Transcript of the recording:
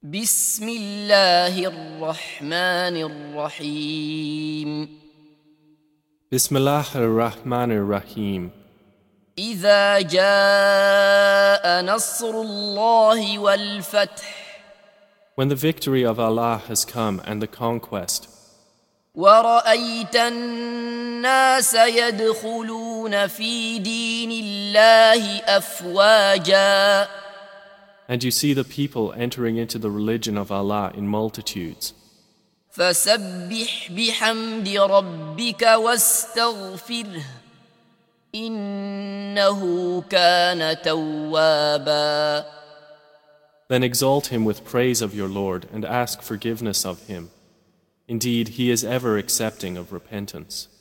بسم الله الرحمن الرحيم Bismillah ar-Rahman ar-Rahim. إذا جاء نصر الله والفتح When the victory of Allah has come and the conquest, ورأيت الناس يدخلون في دين الله أفواجا and you see the people entering into the religion of Allah in multitudes, فسبح بحمد ربك واستغفره إنه كان توابا. then exalt him with praise of your Lord and ask forgiveness of him. Indeed, he is ever accepting of repentance.